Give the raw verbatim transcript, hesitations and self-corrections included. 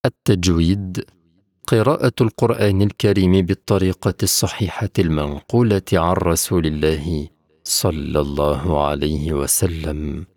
التجويد قراءة القرآن الكريم بالطريقة الصحيحة المنقولة عن رسول الله صلى الله عليه وسلم.